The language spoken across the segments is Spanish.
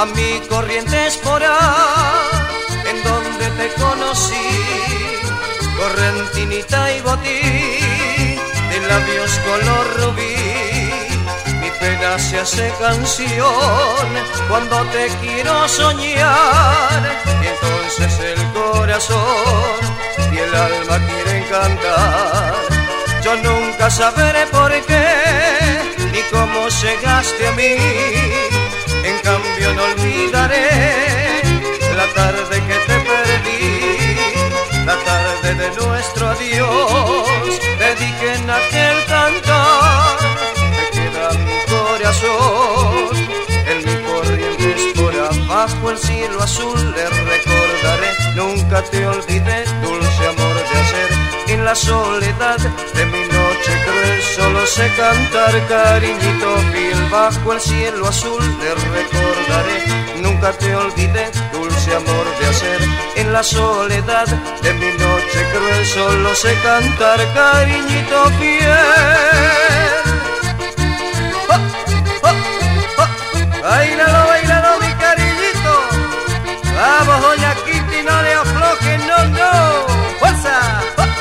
a mi Corrientes Mora, en donde te conocí, correntinita y botín, de labios color rubí. Mi pena se hace canción cuando te quiero soñar, y entonces el corazón y el alma quieren cantar. Yo nunca sabré por qué ni cómo llegaste a mí, en cambio no olvidaré la tarde que te perdí, la tarde de nuestro adiós. Te dije en aquel cantar, te queda mi corazón, en mi Corrientes por abajo el cielo azul le recordaré. Nunca te olvidé, dulce amor de ayer, en la soledad de mi noche cruel solo sé cantar, cariñito fiel, bajo el cielo azul te recordaré. Nunca te olvidé, dulce amor de ayer, en la soledad de mi noche cruel solo sé cantar, cariñito fiel. ¡Oh, oh, oh! Bailalo, mi cariñito. Vamos, doña Kitty, no le afloje, no. ¡Fuerza!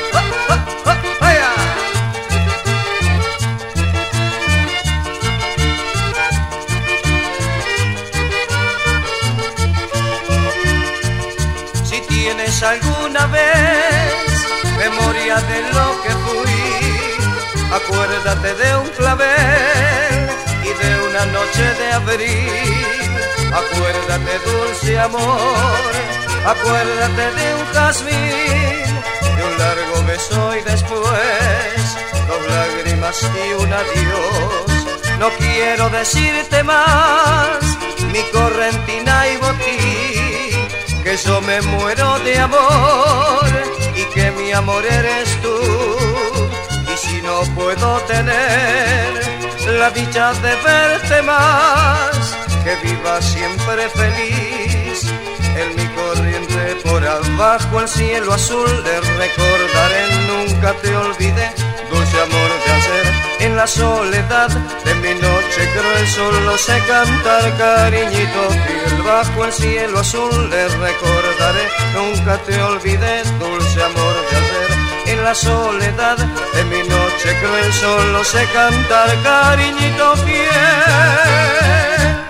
¿Tienes alguna vez memoria de lo que fui? Acuérdate de un clavel y de una noche de abril. Acuérdate, dulce amor, acuérdate de un jazmín, de un largo beso y después 2 lágrimas y un adiós. No quiero decirte más, mi correntina y botín, que yo me muero de amor y que mi amor eres tú. Y si no puedo tener la dicha de verte más, que viva siempre feliz en mi Corriente por abajo el cielo azul le recordaré. Nunca te olvidé, dulce amor de ayer, en la soledad de mi noche cruel solo sé cantar, cariñito fiel, bajo el cielo azul le recordaré. Nunca te olvidé, dulce amor de ayer, en la soledad de mi noche cruel solo sé cantar, cariñito fiel.